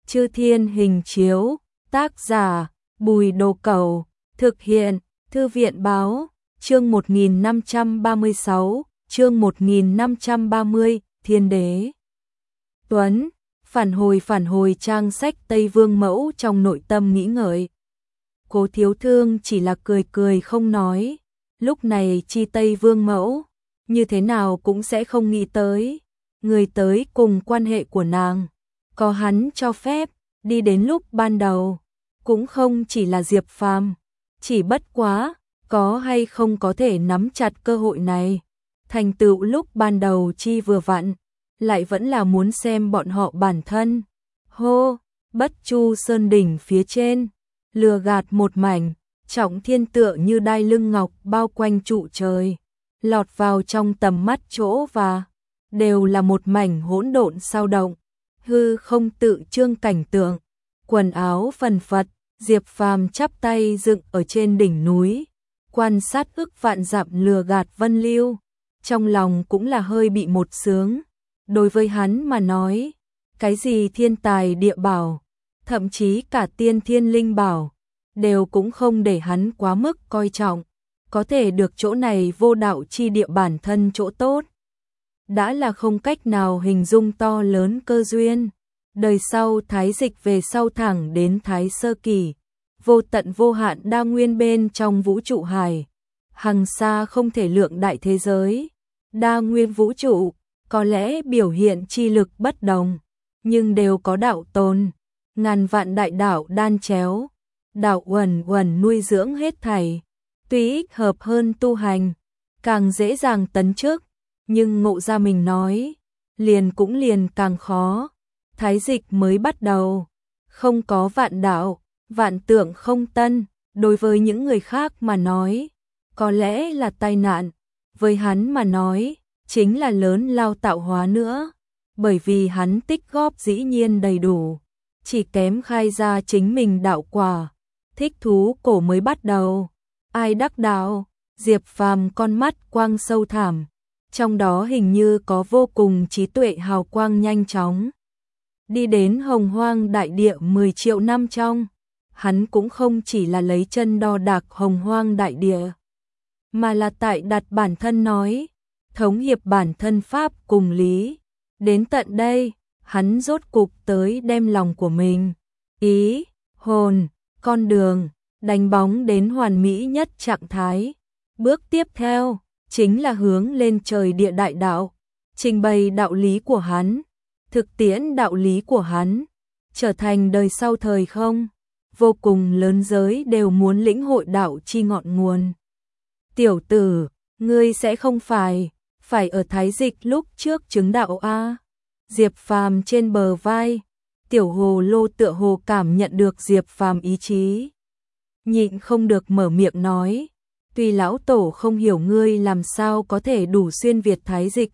Chư Thiên Hình Chiếu, tác giả Bùi Đồ Cẩu, thực hiện Thư viện Báo, chương 1536, chương 1530, Thiên Đế. Tuấn, phản hồi trang sách Tây Vương Mẫu trong nội tâm nghĩ ngợi. Cố Thiếu Thương chỉ là cười cười không nói, lúc này chi Tây Vương Mẫu, như thế nào cũng sẽ không nghĩ tới. Người tới cùng quan hệ của nàng, có hắn cho phép, đi đến lúc ban đầu, cũng không chỉ là Diệp Phàm, chỉ bất quá, có hay không có thể nắm chặt cơ hội này. Thành tựu lúc ban đầu chi vừa vặn, lại vẫn là muốn xem bọn họ bản thân. Hô, Bất Chu Sơn đỉnh phía trên, lừa gạt một mảnh, Trọng Thiên tựa như đai lưng ngọc bao quanh trụ trời, lọt vào trong tầm mắt chỗ và đều là một mảnh hỗn độn sao động, hư không tự trương cảnh tượng, quần áo phần phật, Diệp Phàm chắp tay dựng ở trên đỉnh núi, quan sát ức vạn dặm lừa gạt vân lưu, trong lòng cũng là hơi bị một sướng. Đối với hắn mà nói, cái gì thiên tài địa bảo, thậm chí cả tiên thiên linh bảo, đều cũng không để hắn quá mức coi trọng, có thể được chỗ này vô đạo chi địa bản thân chỗ tốt, đã là không cách nào hình dung to lớn cơ duyên. Đời sau thái dịch về sau thẳng đến thái sơ kỳ, vô tận vô hạn đa nguyên bên trong vũ trụ hải, hằng xa không thể lượng đại thế giới, đa nguyên vũ trụ, có lẽ biểu hiện chi lực bất đồng, nhưng đều có đạo tồn, ngàn vạn đại đạo đan chéo, đạo uẩn uẩn nuôi dưỡng hết thảy, tuy ích hợp hơn tu hành, càng dễ dàng tấn chức, nhưng ngộ ra mình nói, liền cũng liền càng khó. Thái dịch mới bắt đầu, không có vạn đạo, vạn tượng không tân, đối với những người khác mà nói, có lẽ là tai nạn, với hắn mà nói, chính là lớn lao tạo hóa nữa, bởi vì hắn tích góp dĩ nhiên đầy đủ, chỉ kém khai ra chính mình đạo quả, thích thú cổ mới bắt đầu. Ai đắc đạo? Diệp Phàm con mắt quang sâu thẳm, trong đó hình như có vô cùng trí tuệ hào quang nhanh chóng. Đi đến Hồng Hoang đại địa 10 triệu năm trong, hắn cũng không chỉ là lấy chân đo đạc Hồng Hoang đại địa, mà là tại đặt bản thân nói, thống hiệp bản thân pháp cùng lý. Đến tận đây, hắn rốt cục tới đem lòng của mình, ý, hồn, con đường, đánh bóng đến hoàn mỹ nhất trạng thái. Bước tiếp theo, chính là hướng lên trời địa đại đạo, trình bày đạo lý của hắn, thực tiễn đạo lý của hắn, trở thành đời sau thời không, vô cùng lớn giới đều muốn lĩnh hội đạo chi ngọn nguồn. Tiểu tử, ngươi sẽ không phải ở thái dịch lúc trước chứng đạo a? Diệp Phàm trên bờ vai, Tiểu Hồ Lô tựa hồ cảm nhận được Diệp Phàm ý chí, nhịn không được mở miệng nói, tuy lão tổ không hiểu ngươi làm sao có thể đủ xuyên việt thái dịch,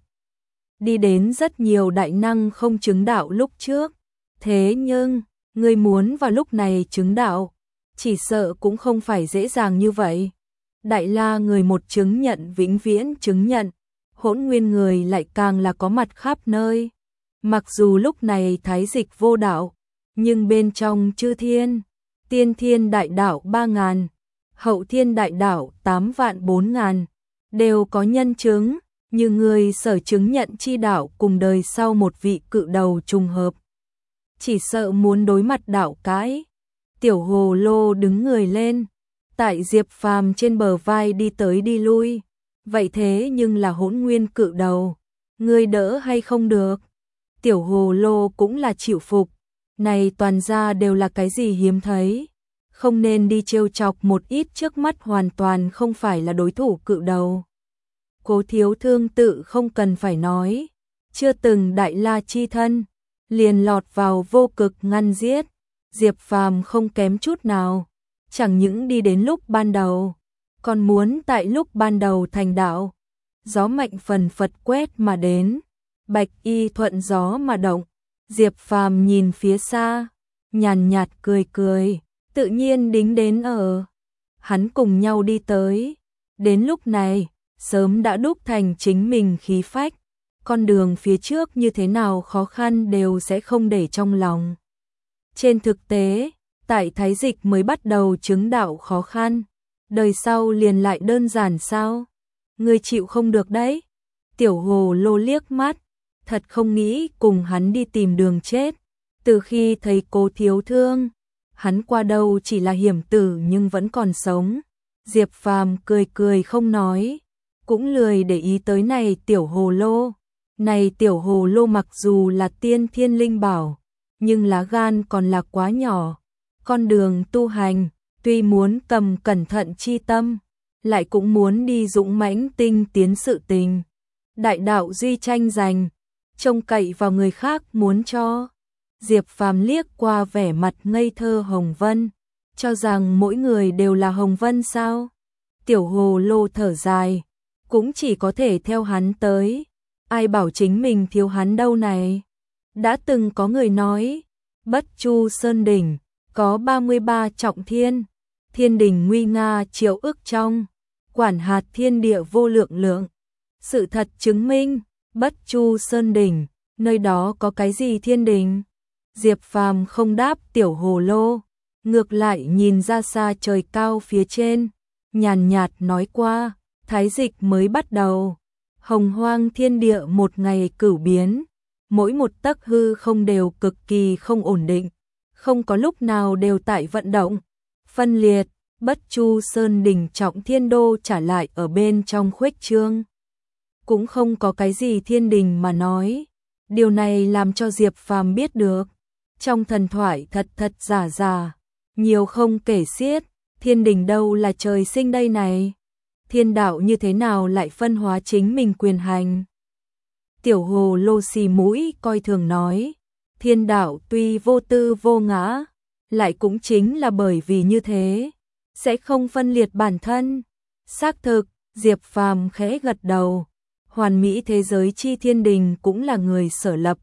đi đến rất nhiều đại năng không chứng đạo lúc trước, thế nhưng, ngươi muốn vào lúc này chứng đạo, chỉ sợ cũng không phải dễ dàng như vậy. Đại la người một chứng nhận vĩnh viễn chứng nhận, hỗn nguyên người lại càng là có mặt khắp nơi. Mặc dù lúc này thái dịch vô đạo, nhưng bên trong chư thiên, tiên thiên đại đạo 3.000, hậu thiên đại đạo 8.400.000, đều có nhân chứng, như người sở chứng nhận chi đạo cùng đời sau một vị cự đầu trùng hợp. Chỉ sợ muốn đối mặt đạo cái. Tiểu Hồ Lô đứng người lên, tại Diệp Phàm trên bờ vai đi tới đi lui. Vậy thế nhưng là hỗn nguyên cự đầu, ngươi đỡ hay không được? Tiểu Hồ Lô cũng là chịu phục, này toàn ra đều là cái gì hiếm thấy, không nên đi trêu chọc một ít trước mắt hoàn toàn không phải là đối thủ cự đầu. Cố Thiếu Thương tự không cần phải nói, chưa từng đại la chi thân, liền lọt vào vô cực ngăn giết, Diệp Phàm không kém chút nào, chẳng những đi đến lúc ban đầu, còn muốn tại lúc ban đầu thành đạo. Gió mạnh phần phật quét mà đến, bạch y thuận gió mà động, Diệp Phàm nhìn phía xa, nhàn nhạt cười cười, tự nhiên đính đến ở. Hắn cùng nhau đi tới, đến lúc này, sớm đã đúc thành chính mình khí phách, con đường phía trước như thế nào khó khăn đều sẽ không để trong lòng. Trên thực tế, tại Thái Dịch mới bắt đầu chứng đạo khó khăn, đời sau liền lại đơn giản sao? Ngươi chịu không được đấy. Tiểu Hồ Lô liếc mắt, thật không nghĩ cùng hắn đi tìm đường chết. Từ khi thấy Cố Thiếu Thương, hắn qua đâu chỉ là hiểm tử nhưng vẫn còn sống. Diệp Phàm cười cười không nói, cũng lười để ý tới này Tiểu Hồ Lô. Này Tiểu Hồ Lô mặc dù là tiên thiên linh bảo, nhưng lá gan còn là quá nhỏ. Con đường tu hành, tuy muốn cầm cẩn thận chi tâm, lại cũng muốn đi dũng mãnh tinh tiến sự tình. Đại đạo duy tranh giành, trông cậy vào người khác muốn cho. Diệp Phàm liếc qua vẻ mặt ngây thơ Hồng Vân, cho rằng mỗi người đều là Hồng Vân sao? Tiểu Hồ Lô thở dài, cũng chỉ có thể theo hắn tới. Ai bảo chính mình thiếu hắn đâu này? Đã từng có người nói, Bất Chu Sơn Đỉnh, có 33 trọng thiên, thiên đình nguy nga triệu ức trong, quản hạt thiên địa vô lượng lượng. Sự thật chứng minh, Bất Chu Sơn Đỉnh, nơi đó có cái gì thiên đình? Diệp Phàm không đáp Tiểu Hồ Lô, ngược lại nhìn ra xa trời cao phía trên, nhàn nhạt nói qua, Thái Dịch mới bắt đầu. Hồng hoang thiên địa một ngày cửu biến, mỗi một tấc hư không đều cực kỳ không ổn định, không có lúc nào đều tại vận động, phân liệt. Bất Chu Sơn Đỉnh trọng thiên đô trả lại ở bên trong khuếch trương. Cũng không có cái gì thiên đình mà nói. Điều này làm cho Diệp Phàm biết được, trong thần thoại thật thật giả giả, nhiều không kể xiết, thiên đình đâu là trời sinh đây này. Thiên đạo như thế nào lại phân hóa chính mình quyền hành? Tiểu Hồ Lô xì mũi coi thường nói, thiên đạo tuy vô tư vô ngã, lại cũng chính là bởi vì như thế, sẽ không phân liệt bản thân. Xác thực, Diệp Phàm khẽ gật đầu, hoàn mỹ thế giới chi thiên đình cũng là người sở lập,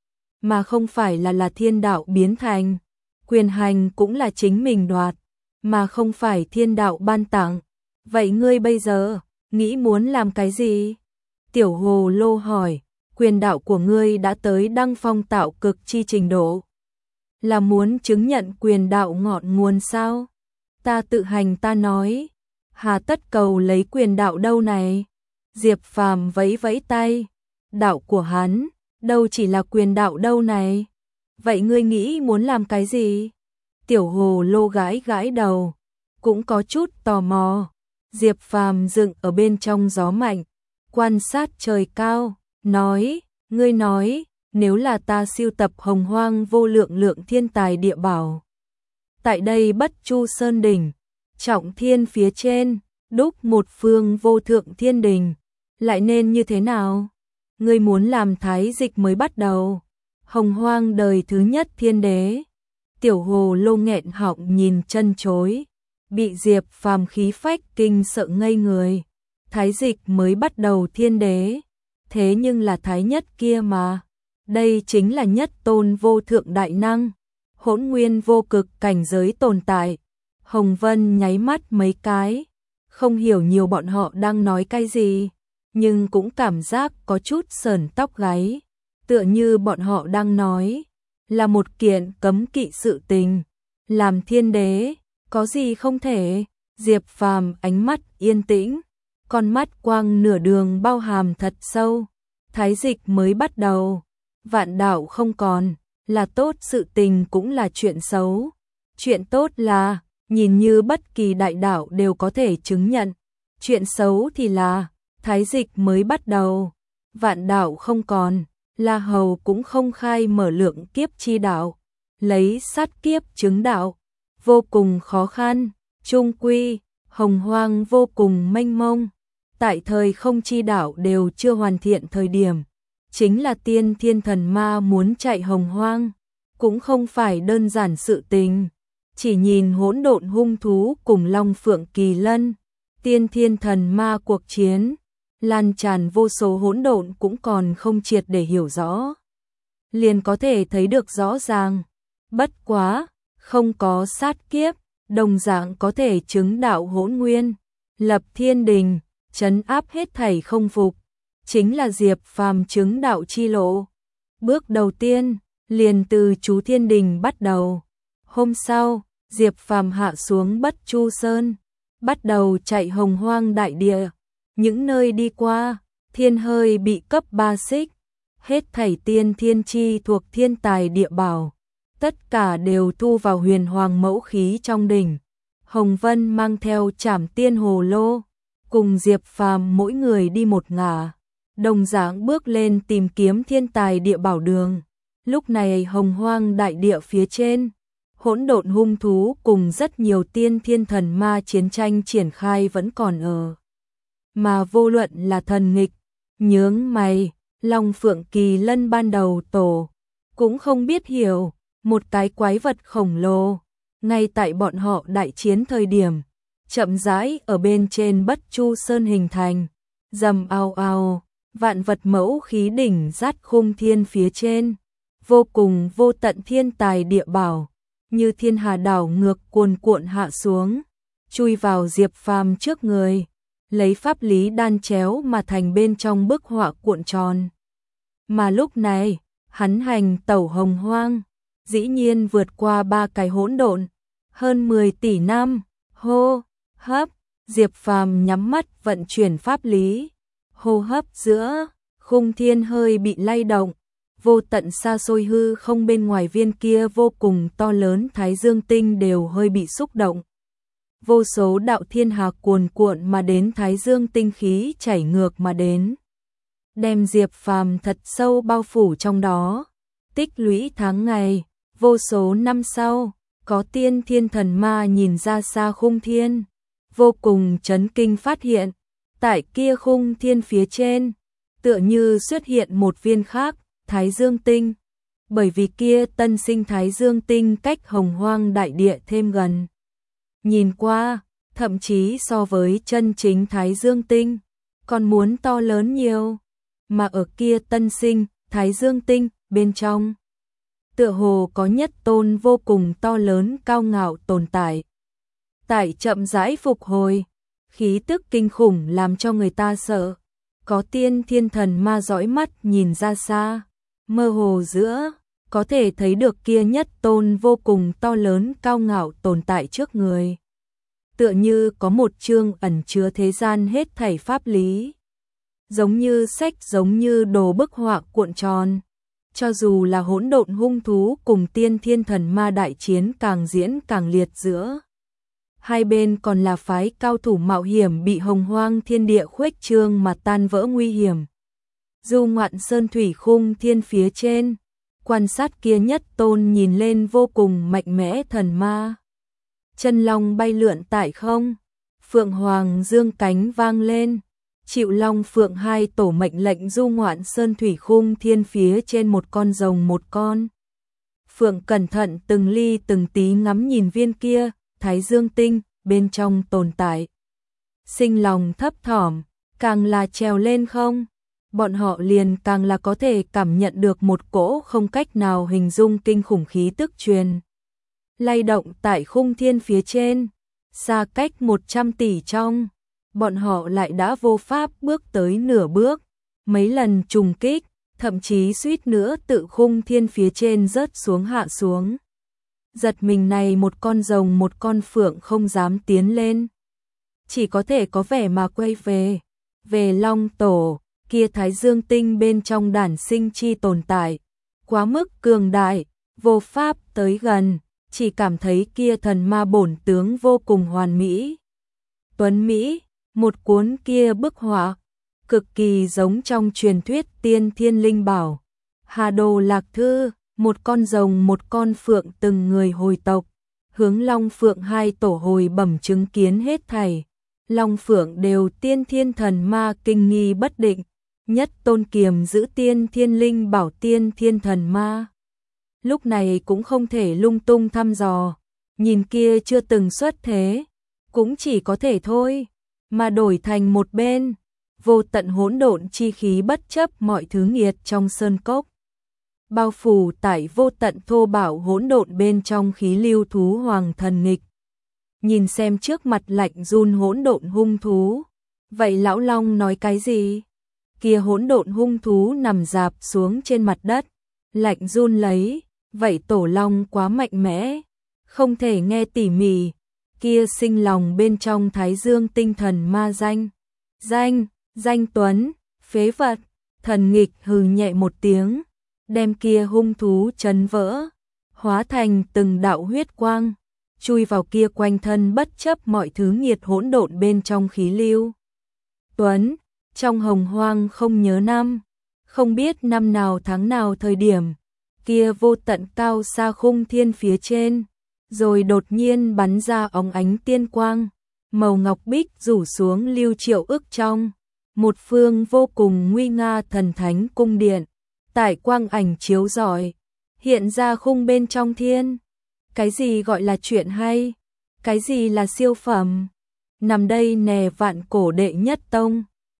mà không phải là thiên đạo biến thành. Quyền hành cũng là chính mình đoạt, mà không phải thiên đạo ban tặng. Vậy ngươi bây giờ, nghĩ muốn làm cái gì? Tiểu Hồ Lô hỏi, quyền đạo của ngươi đã tới đăng phong tạo cực chi trình độ. Là muốn chứng nhận quyền đạo ngọn nguồn sao? Ta tự hành ta nói, hà tất cầu lấy quyền đạo đâu này? Diệp Phàm vẫy vẫy tay, đạo của hắn, đâu chỉ là quyền đạo đâu này? Vậy ngươi nghĩ muốn làm cái gì? Tiểu Hồ Lô gãi gãi đầu, cũng có chút tò mò. Diệp Phàm dựng ở bên trong gió mạnh, quan sát trời cao, nói, ngươi nói, nếu là ta sưu tập hồng hoang vô lượng lượng thiên tài địa bảo. Tại đây Bất Chu Sơn Đỉnh, trọng thiên phía trên, đúc một phương vô thượng thiên đình, lại nên như thế nào? Ngươi muốn làm Thái Dịch mới bắt đầu, hồng hoang đời thứ nhất thiên đế. Tiểu Hồ Lô nghẹn họng nhìn chân chối, bị Diệp Phàm khí phách kinh sợ ngây người. Thái Dịch mới bắt đầu thiên đế, thế nhưng là thái nhất kia mà. Đây chính là nhất tôn vô thượng đại năng, hỗn nguyên vô cực cảnh giới tồn tại. Hồng Vân nháy mắt mấy cái, không hiểu nhiều bọn họ đang nói cái gì, nhưng cũng cảm giác có chút sởn tóc gáy, tựa như bọn họ đang nói là một kiện cấm kỵ sự tình. Làm thiên đế, có gì không thể? Diệp Phàm ánh mắt yên tĩnh, con mắt quang nửa đường bao hàm thật sâu. Thái Dịch mới bắt đầu, vạn đạo không còn, là tốt sự tình cũng là chuyện xấu. Chuyện tốt là, nhìn như bất kỳ đại đạo đều có thể chứng nhận. Chuyện xấu thì là, Thái Dịch mới bắt đầu, vạn đạo không còn, La Hầu cũng không khai mở lượng kiếp chi đạo, lấy sát kiếp chứng đạo, vô cùng khó khăn. Chung quy, hồng hoang vô cùng mênh mông, tại thời không chi đạo đều chưa hoàn thiện thời điểm, chính là tiên thiên thần ma muốn chạy hồng hoang, cũng không phải đơn giản sự tình. Chỉ nhìn hỗn độn hung thú cùng Long Phượng Kỳ Lân, tiên thiên thần ma cuộc chiến, lan tràn vô số hỗn độn cũng còn không triệt để hiểu rõ. Liền có thể thấy được rõ ràng, bất quá, không có sát kiếp, đồng dạng có thể chứng đạo hỗn nguyên, lập thiên đình, trấn áp hết thảy không phục, chính là Diệp Phàm chứng đạo chi lộ. Bước đầu tiên, liền từ chú Thiên Đình bắt đầu. Hôm sau, Diệp Phàm hạ xuống Bất Chu Sơn, bắt đầu chạy hồng hoang đại địa. Những nơi đi qua, thiên hơi bị cấp 3 xích, hết thảy tiên thiên chi thuộc thiên tài địa bảo, tất cả đều thu vào huyền hoàng mẫu khí trong đỉnh. Hồng Vân mang theo Trảm Tiên Hồ Lô, cùng Diệp Phàm mỗi người đi một ngả, đồng dạng bước lên tìm kiếm thiên tài địa bảo đường. Lúc này hồng hoang đại địa phía trên, hỗn độn hung thú cùng rất nhiều tiên thiên thần ma chiến tranh triển khai vẫn còn ở. Mà vô luận là thần nghịch, nhướng mày, Long Phượng Kỳ Lân ban đầu tổ, cũng không biết hiểu, một cái quái vật khổng lồ, ngay tại bọn họ đại chiến thời điểm, chậm rãi ở bên trên Bất Chu Sơn hình thành, rầm ao ao, vạn vật mẫu khí đỉnh rát khung thiên phía trên, vô cùng vô tận thiên tài địa bảo, như thiên hà đảo ngược cuồn cuộn hạ xuống, chui vào Diệp Phàm trước người, lấy pháp lý đan chéo mà thành bên trong bức họa cuộn tròn. Mà lúc này, hắn hành tẩu hồng hoang, dĩ nhiên vượt qua 3 cái hỗn độn, hơn 10 tỷ năm, hô, hấp, Diệp Phàm nhắm mắt vận chuyển pháp lý, hô hấp giữa, khung thiên hơi bị lay động, vô tận xa xôi hư không bên ngoài viên kia vô cùng to lớn Thái Dương tinh đều hơi bị xúc động. Vô số đạo thiên hà cuồn cuộn mà đến Thái Dương tinh khí chảy ngược mà đến, đem Diệp Phàm thật sâu bao phủ trong đó. Tích lũy tháng ngày, vô số năm sau, có tiên thiên thần ma nhìn ra xa khung thiên, vô cùng chấn kinh phát hiện, tại kia khung thiên phía trên, tựa như xuất hiện một viên khác, Thái Dương tinh, bởi vì kia tân sinh Thái Dương tinh cách hồng hoang đại địa thêm gần. Nhìn qua, thậm chí so với chân chính Thái Dương tinh, còn muốn to lớn nhiều, mà ở kia tân sinh, Thái Dương tinh, bên trong, tựa hồ có nhất tôn vô cùng to lớn cao ngạo tồn tại. Tại chậm rãi phục hồi, khí tức kinh khủng làm cho người ta sợ, có tiên thiên thần ma dõi mắt nhìn ra xa, mơ hồ giữa, có thể thấy được kia nhất tôn vô cùng to lớn cao ngạo tồn tại trước người. Tựa như có một chương ẩn chứa thế gian hết thảy pháp lý. Giống như sách, giống như đồ bức họa cuộn tròn. Cho dù là hỗn độn hung thú cùng tiên thiên thần ma đại chiến càng diễn càng liệt giữa. Hai bên còn là phái cao thủ mạo hiểm bị hồng hoang thiên địa khuếch trương mà tan vỡ nguy hiểm. Du ngoạn sơn thủy khung thiên phía trên, quan sát kia nhất tôn nhìn lên vô cùng mạnh mẽ thần ma. Chân long bay lượn tại không, phượng hoàng dương cánh vang lên, chịu long phượng hai tổ mệnh lệnh du ngoạn sơn thủy khung thiên phía trên một con rồng một con. Phượng cẩn thận từng ly từng tí ngắm nhìn viên kia, Thái Dương tinh, bên trong tồn tại. Sinh lòng thấp thỏm, càng là trèo lên không, bọn họ liền càng là có thể cảm nhận được một cỗ không cách nào hình dung kinh khủng khí tức truyền. Lay động tại khung thiên phía trên, xa cách 100 tỷ trong, bọn họ lại đã vô pháp bước tới nửa bước, mấy lần trùng kích, thậm chí suýt nữa tự khung thiên phía trên rớt xuống hạ xuống. Giật mình này một con rồng một con phượng không dám tiến lên, chỉ có thể có vẻ mà quay về long tổ, kia Thái Dương tinh bên trong đản sinh chi tồn tại, quá mức cường đại, vô pháp tới gần, chỉ cảm thấy kia thần ma bổn tướng vô cùng hoàn mỹ. Tuấn Mỹ, một cuốn kia bức họa, cực kỳ giống trong truyền thuyết tiên thiên linh bảo. Hà Đồ Lạc Thư, một con rồng một con phượng từng người hồi tộc, hướng Long Phượng hai tổ hồi bẩm chứng kiến hết thảy. Long Phượng đều tiên thiên thần ma kinh nghi bất định, nhất tôn kiềm giữ tiên thiên linh bảo tiên thiên thần ma. Lúc này cũng không thể lung tung thăm dò, nhìn kia chưa từng xuất thế, cũng chỉ có thể thôi, mà đổi thành một bên, vô tận hỗn độn chi khí bất chấp mọi thứ nghiệt trong sơn cốc. Bao phủ tại vô tận thô bạo hỗn độn bên trong khí lưu thú hoàng thần nghịch. Nhìn xem trước mặt lạnh run hỗn độn hung thú, vậy lão long nói cái gì? Kia hỗn độn hung thú nằm rạp xuống trên mặt đất, lạnh run lấy, vậy Tổ Long quá mạnh mẽ, không thể nghe tỉ mỉ, kia sinh lòng bên trong Thái Dương tinh thần ma danh. Danh Tuấn, phế vật, thần nghịch hừ nhẹ một tiếng, đem kia hung thú chấn vỡ, hóa thành từng đạo huyết quang, chui vào kia quanh thân bất chấp mọi thứ nhiệt hỗn độn bên trong khí lưu. Tuấn, trong hồng hoang không nhớ năm, không biết năm nào tháng nào thời điểm, kia vô tận cao xa khung thiên phía trên, rồi đột nhiên bắn ra óng ánh tiên quang, màu ngọc bích rủ xuống lưu triệu ức trong, một phương vô cùng nguy nga thần thánh cung điện, tại quang ảnh chiếu rọi, hiện ra khung bên trong thiên. Cái gì gọi là chuyện hay? Cái gì là siêu phẩm? Nằm đây nè vạn cổ đệ nhất tông.